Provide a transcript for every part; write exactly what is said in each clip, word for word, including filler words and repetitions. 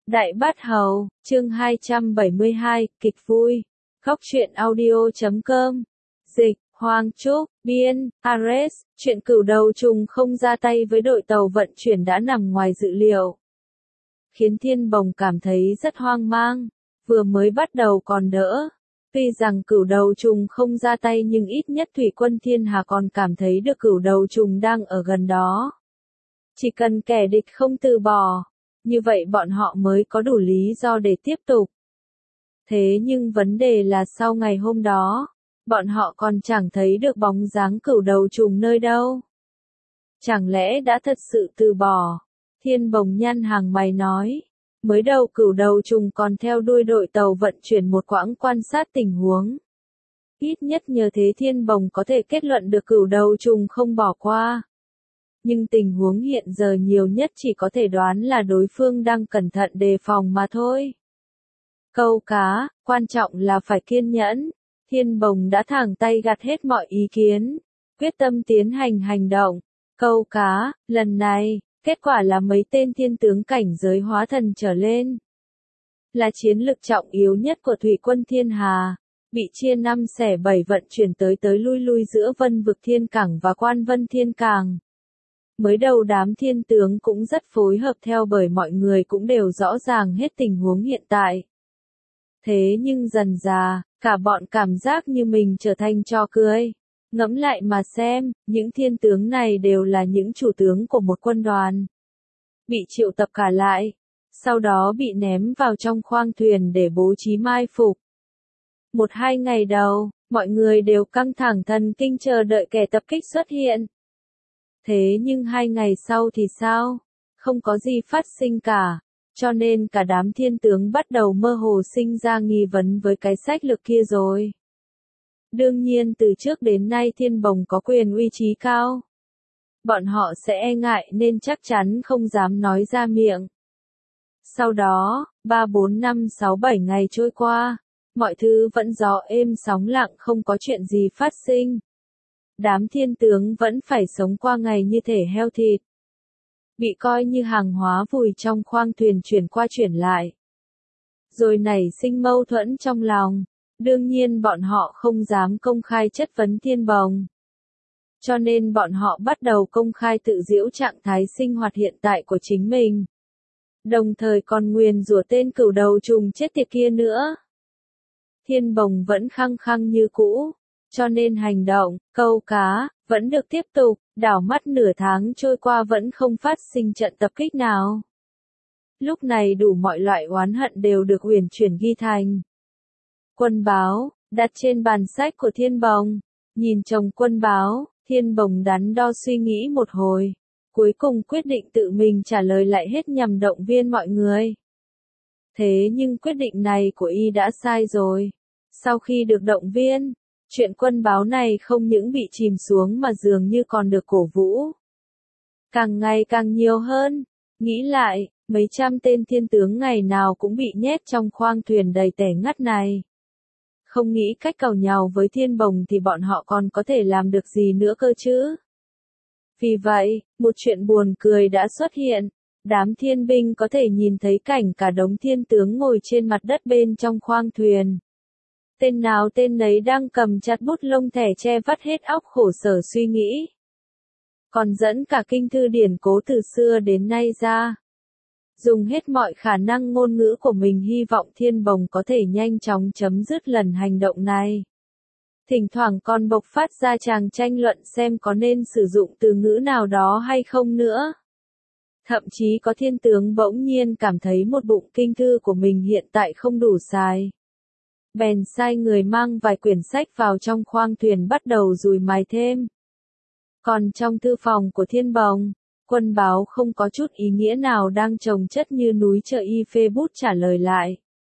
Đại Bát Hầu, chương hai trăm bảy mươi hai, kịch vui. Góc truyện audio chấm com. Dịch, Hoàng Trúc, biên, Ares, chuyện cửu đầu trùng không ra tay với đội tàu vận chuyển đã nằm ngoài dự liệu. Khiến Thiên Bồng cảm thấy rất hoang mang, vừa mới bắt đầu còn đỡ. Tuy rằng cửu đầu trùng không ra tay nhưng ít nhất Thủy quân Thiên Hà còn cảm thấy được cửu đầu trùng đang ở gần đó. Chỉ cần kẻ địch không từ bỏ, như vậy bọn họ mới có đủ lý do để tiếp tục. Thế nhưng vấn đề là sau ngày hôm đó, bọn họ còn chẳng thấy được bóng dáng cửu đầu trùng nơi đâu. Chẳng lẽ đã thật sự từ bỏ? Thiên Bồng nhăn hàng mày nói. Mới đầu cửu đầu trùng còn theo đuôi đội tàu vận chuyển một quãng quan sát tình huống. Ít nhất nhờ thế Thiên Bồng có thể kết luận được cửu đầu trùng không bỏ qua. Nhưng tình huống hiện giờ nhiều nhất chỉ có thể đoán là đối phương đang cẩn thận đề phòng mà thôi. Câu cá, quan trọng là phải kiên nhẫn. Thiên Bồng đã thẳng tay gạt hết mọi ý kiến, quyết tâm tiến hành hành động. Câu cá, lần này, kết quả là mấy tên thiên tướng cảnh giới hóa thần trở lên. Là chiến lực trọng yếu nhất của Thủy quân Thiên Hà, bị chia năm xẻ bảy vận chuyển tới tới lui lui giữa Vân Vực Thiên Cảng và Quan Vân Thiên Cảng. Mới đầu đám thiên tướng cũng rất phối hợp theo bởi mọi người cũng đều rõ ràng hết tình huống hiện tại. Thế nhưng dần dà, cả bọn cảm giác như mình trở thành trò cười. Ngẫm lại mà xem, những thiên tướng này đều là những chủ tướng của một quân đoàn. Bị triệu tập cả lại, sau đó bị ném vào trong khoang thuyền để bố trí mai phục. Một hai ngày đầu, mọi người đều căng thẳng thần kinh chờ đợi kẻ tập kích xuất hiện. Thế nhưng hai ngày sau thì sao? Không có gì phát sinh cả, cho nên cả đám thiên tướng bắt đầu mơ hồ sinh ra nghi vấn với cái sách lược kia rồi. Đương nhiên từ trước đến nay Thiên Bồng có quyền uy trí cao. Bọn họ sẽ e ngại nên chắc chắn không dám nói ra miệng. Sau đó, ba bốn năm sáu bảy ngày trôi qua, mọi thứ vẫn gió êm sóng lặng không có chuyện gì phát sinh. Đám thiên tướng vẫn phải sống qua ngày như thể heo thịt. Bị coi như hàng hóa vùi trong khoang thuyền chuyển qua chuyển lại. Rồi nảy sinh mâu thuẫn trong lòng. Đương nhiên bọn họ không dám công khai chất vấn Thiên Bồng. Cho nên bọn họ bắt đầu công khai tự giễu trạng thái sinh hoạt hiện tại của chính mình. Đồng thời còn nguyền rủa tên cửu đầu trùng chết tiệt kia nữa. Thiên Bồng vẫn khăng khăng như cũ. Cho nên hành động, câu cá, vẫn được tiếp tục, đảo mắt nửa tháng trôi qua vẫn không phát sinh trận tập kích nào. Lúc này đủ mọi loại oán hận đều được uyển chuyển ghi thành. Quân báo, đặt trên bàn sách của Thiên Bồng. Nhìn chồng quân báo, Thiên Bồng đắn đo suy nghĩ một hồi. Cuối cùng quyết định tự mình trả lời lại hết nhằm động viên mọi người. Thế nhưng quyết định này của y đã sai rồi. Sau khi được động viên, chuyện quân báo này không những bị chìm xuống mà dường như còn được cổ vũ. Càng ngày càng nhiều hơn. Nghĩ lại, mấy trăm tên thiên tướng ngày nào cũng bị nhét trong khoang thuyền đầy tẻ ngắt này. Không nghĩ cách càu nhàu với Thiên Bồng thì bọn họ còn có thể làm được gì nữa cơ chứ. Vì vậy, một chuyện buồn cười đã xuất hiện. Đám thiên binh có thể nhìn thấy cảnh cả đống thiên tướng ngồi trên mặt đất bên trong khoang thuyền. Tên nào tên nấy đang cầm chặt bút lông thẻ che vắt hết óc khổ sở suy nghĩ. Còn dẫn cả kinh thư điển cố từ xưa đến nay ra. Dùng hết mọi khả năng ngôn ngữ của mình hy vọng Thiên Bồng có thể nhanh chóng chấm dứt lần hành động này. Thỉnh thoảng còn bộc phát ra tràng tranh luận xem có nên sử dụng từ ngữ nào đó hay không nữa. Thậm chí có thiên tướng bỗng nhiên cảm thấy một bụng kinh thư của mình hiện tại không đủ xài. Bèn sai người mang vài quyển sách vào trong khoang thuyền bắt đầu dùi mài thêm. Còn trong thư phòng của Thiên Bồng, quân báo không có chút ý nghĩa nào đang chồng chất như núi chờ y phê bút trả lời lại.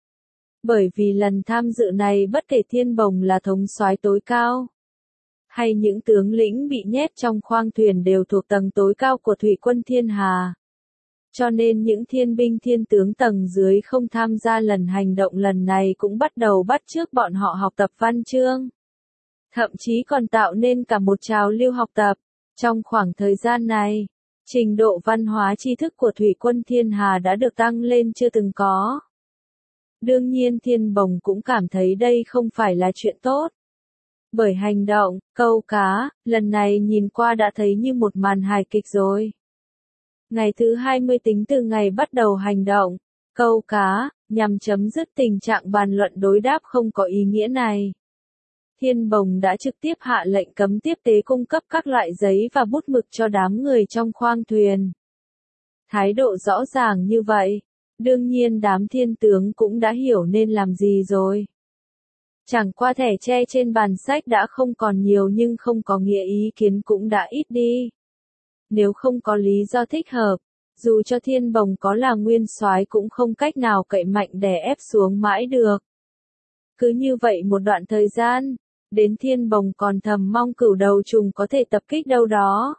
Bởi vì lần tham dự này bất kể Thiên Bồng là thống soái tối cao, hay những tướng lĩnh bị nhét trong khoang thuyền đều thuộc tầng tối cao của Thủy quân Thiên Hà. Cho nên những thiên binh thiên tướng tầng dưới không tham gia lần hành động lần này cũng bắt đầu bắt chước bọn họ học tập văn chương. Thậm chí còn tạo nên cả một trào lưu học tập. Trong khoảng thời gian này, Trình độ văn hóa tri thức của thủy quân thiên hà đã được tăng lên chưa từng có. Đương nhiên Thiên Bồng cũng cảm thấy đây không phải là chuyện tốt. Bởi hành động, câu cá, lần này nhìn qua đã thấy như một màn hài kịch rồi. Ngày thứ hai mươi tính từ ngày bắt đầu hành động, câu cá, nhằm chấm dứt tình trạng bàn luận đối đáp không có ý nghĩa này. Thiên Bồng đã trực tiếp hạ lệnh cấm tiếp tế cung cấp các loại giấy và bút mực cho đám người trong khoang thuyền. Thái độ rõ ràng như vậy, đương nhiên đám thiên tướng cũng đã hiểu nên làm gì rồi. Chẳng qua thẻ tre trên bàn sách đã không còn nhiều nhưng không có nghĩa ý kiến cũng đã ít đi. Nếu không có lý do thích hợp, dù cho Thiên Bồng có là nguyên soái cũng không cách nào cậy mạnh đè ép xuống mãi được. Cứ như vậy một đoạn thời gian, đến Thiên Bồng còn thầm mong cửu đầu trùng có thể tập kích đâu đó.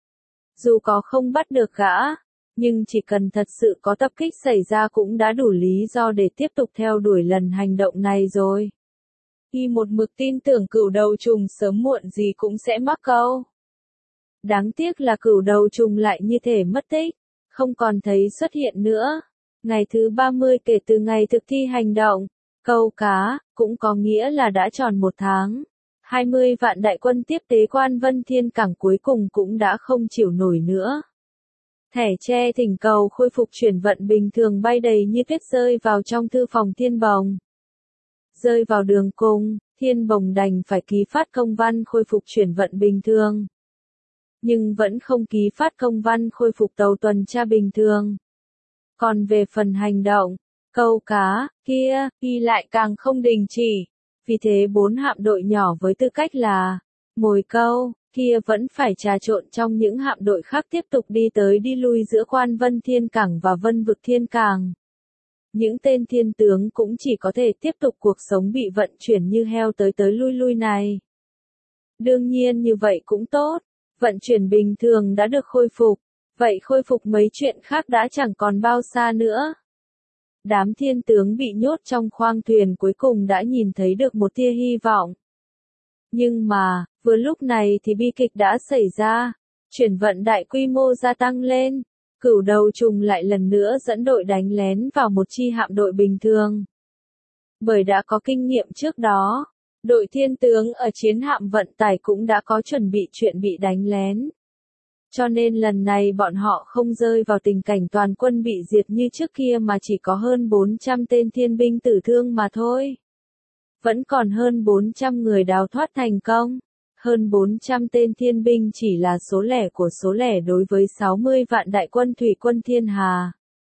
Dù có không bắt được gã, nhưng chỉ cần thật sự có tập kích xảy ra cũng đã đủ lý do để tiếp tục theo đuổi lần hành động này rồi. Y một mực tin tưởng cửu đầu trùng sớm muộn gì cũng sẽ mắc câu. Đáng tiếc là cửu đầu trùng lại như thể mất tích, không còn thấy xuất hiện nữa. Ngày thứ ba mươi kể từ ngày thực thi hành động, câu cá, cũng có nghĩa là đã tròn một tháng. hai mươi vạn đại quân tiếp tế quan Vân Thiên Cảng cuối cùng cũng đã không chịu nổi nữa. Thẻ tre thỉnh cầu khôi phục chuyển vận bình thường bay đầy như tuyết rơi vào trong thư phòng Thiên Bồng. Rơi vào đường cùng, Thiên Bồng đành phải ký phát công văn khôi phục chuyển vận bình thường. Nhưng vẫn không ký phát công văn khôi phục tàu tuần tra bình thường. Còn về phần hành động, câu cá, kia, y lại càng không đình chỉ. Vì thế bốn hạm đội nhỏ với tư cách là mồi câu, kia vẫn phải trà trộn trong những hạm đội khác tiếp tục đi tới đi lui giữa quan Vân Thiên Cảng và Vân Vực Thiên Cảng. Những tên thiên tướng cũng chỉ có thể tiếp tục cuộc sống bị vận chuyển như heo tới tới lui lui này. Đương nhiên như vậy cũng tốt, vận chuyển bình thường đã được khôi phục, vậy khôi phục mấy chuyện khác đã chẳng còn bao xa nữa. Đám thiên tướng bị nhốt trong khoang thuyền cuối cùng đã nhìn thấy được một tia hy vọng. Nhưng mà, vừa lúc này thì bi kịch đã xảy ra, chuyển vận đại quy mô gia tăng lên, cửu đầu trùng lại lần nữa dẫn đội đánh lén vào một chi hạm đội bình thường. Bởi đã có kinh nghiệm trước đó, đội thiên tướng ở chiến hạm vận tải cũng đã có chuẩn bị chuyện bị đánh lén. Cho nên lần này bọn họ không rơi vào tình cảnh toàn quân bị diệt như trước kia mà chỉ có hơn bốn trăm tên thiên binh tử thương mà thôi. Vẫn còn hơn bốn trăm người đào thoát thành công. Hơn bốn trăm tên thiên binh chỉ là số lẻ của số lẻ đối với sáu mươi vạn đại quân thủy quân thiên hà.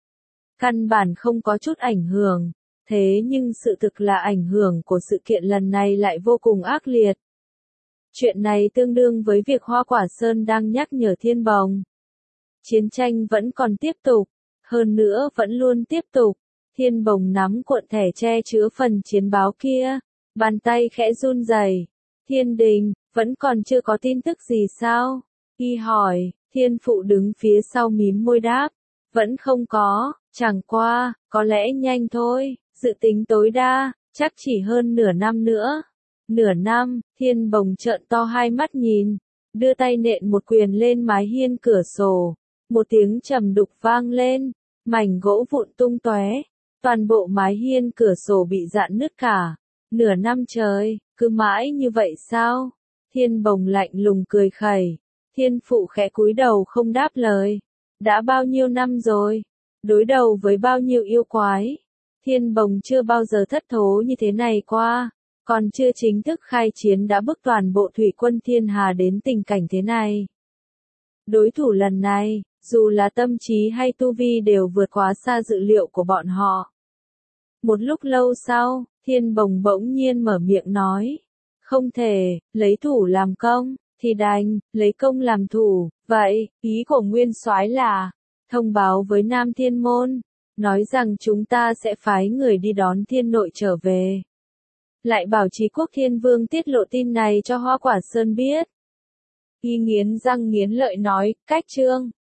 Căn bản không có chút ảnh hưởng, thế nhưng sự thực là ảnh hưởng của sự kiện lần này lại vô cùng ác liệt. Chuyện này tương đương với việc Hoa Quả Sơn đang nhắc nhở Thiên Bồng. Chiến tranh vẫn còn tiếp tục, hơn nữa vẫn luôn tiếp tục. Thiên Bồng nắm cuộn thẻ che chứa phần chiến báo kia, bàn tay khẽ run rẩy. Thiên Đình, vẫn còn chưa có tin tức gì sao? Y hỏi, Thiên Phụ đứng phía sau mím môi đáp. Vẫn không có, chẳng qua, có lẽ nhanh thôi, dự tính tối đa, chắc chỉ hơn nửa năm nữa. Nửa năm, Thiên Bồng trợn to hai mắt nhìn, đưa tay nện một quyền lên mái hiên cửa sổ. Một tiếng trầm đục vang lên, mảnh gỗ vụn tung tóe, toàn bộ mái hiên cửa sổ bị rạn nứt cả. Nửa năm trời, cứ mãi như vậy sao? Thiên Bồng lạnh lùng cười khẩy. Thiên Phụ khẽ cúi đầu không đáp lời. Đã bao nhiêu năm rồi? Đối đầu với bao nhiêu yêu quái? Thiên Bồng chưa bao giờ thất thố như thế này qua. Còn chưa chính thức khai chiến đã bức toàn bộ thủy quân thiên hà đến tình cảnh thế này. Đối thủ lần này, dù là tâm trí hay tu vi đều vượt quá xa dự liệu của bọn họ. Một lúc lâu sau, Thiên Bồng bỗng nhiên mở miệng nói. Không thể, lấy thủ làm công, thì đành, lấy công làm thủ. Vậy, ý của Nguyên Soái là, thông báo với Nam Thiên Môn, nói rằng chúng ta sẽ phái người đi đón Thiên Nội trở về. Lại bảo Chí Quốc Thiên Vương tiết lộ tin này cho Hoa Quả Sơn biết. Y nghiến răng nghiến lợi nói, cách trương.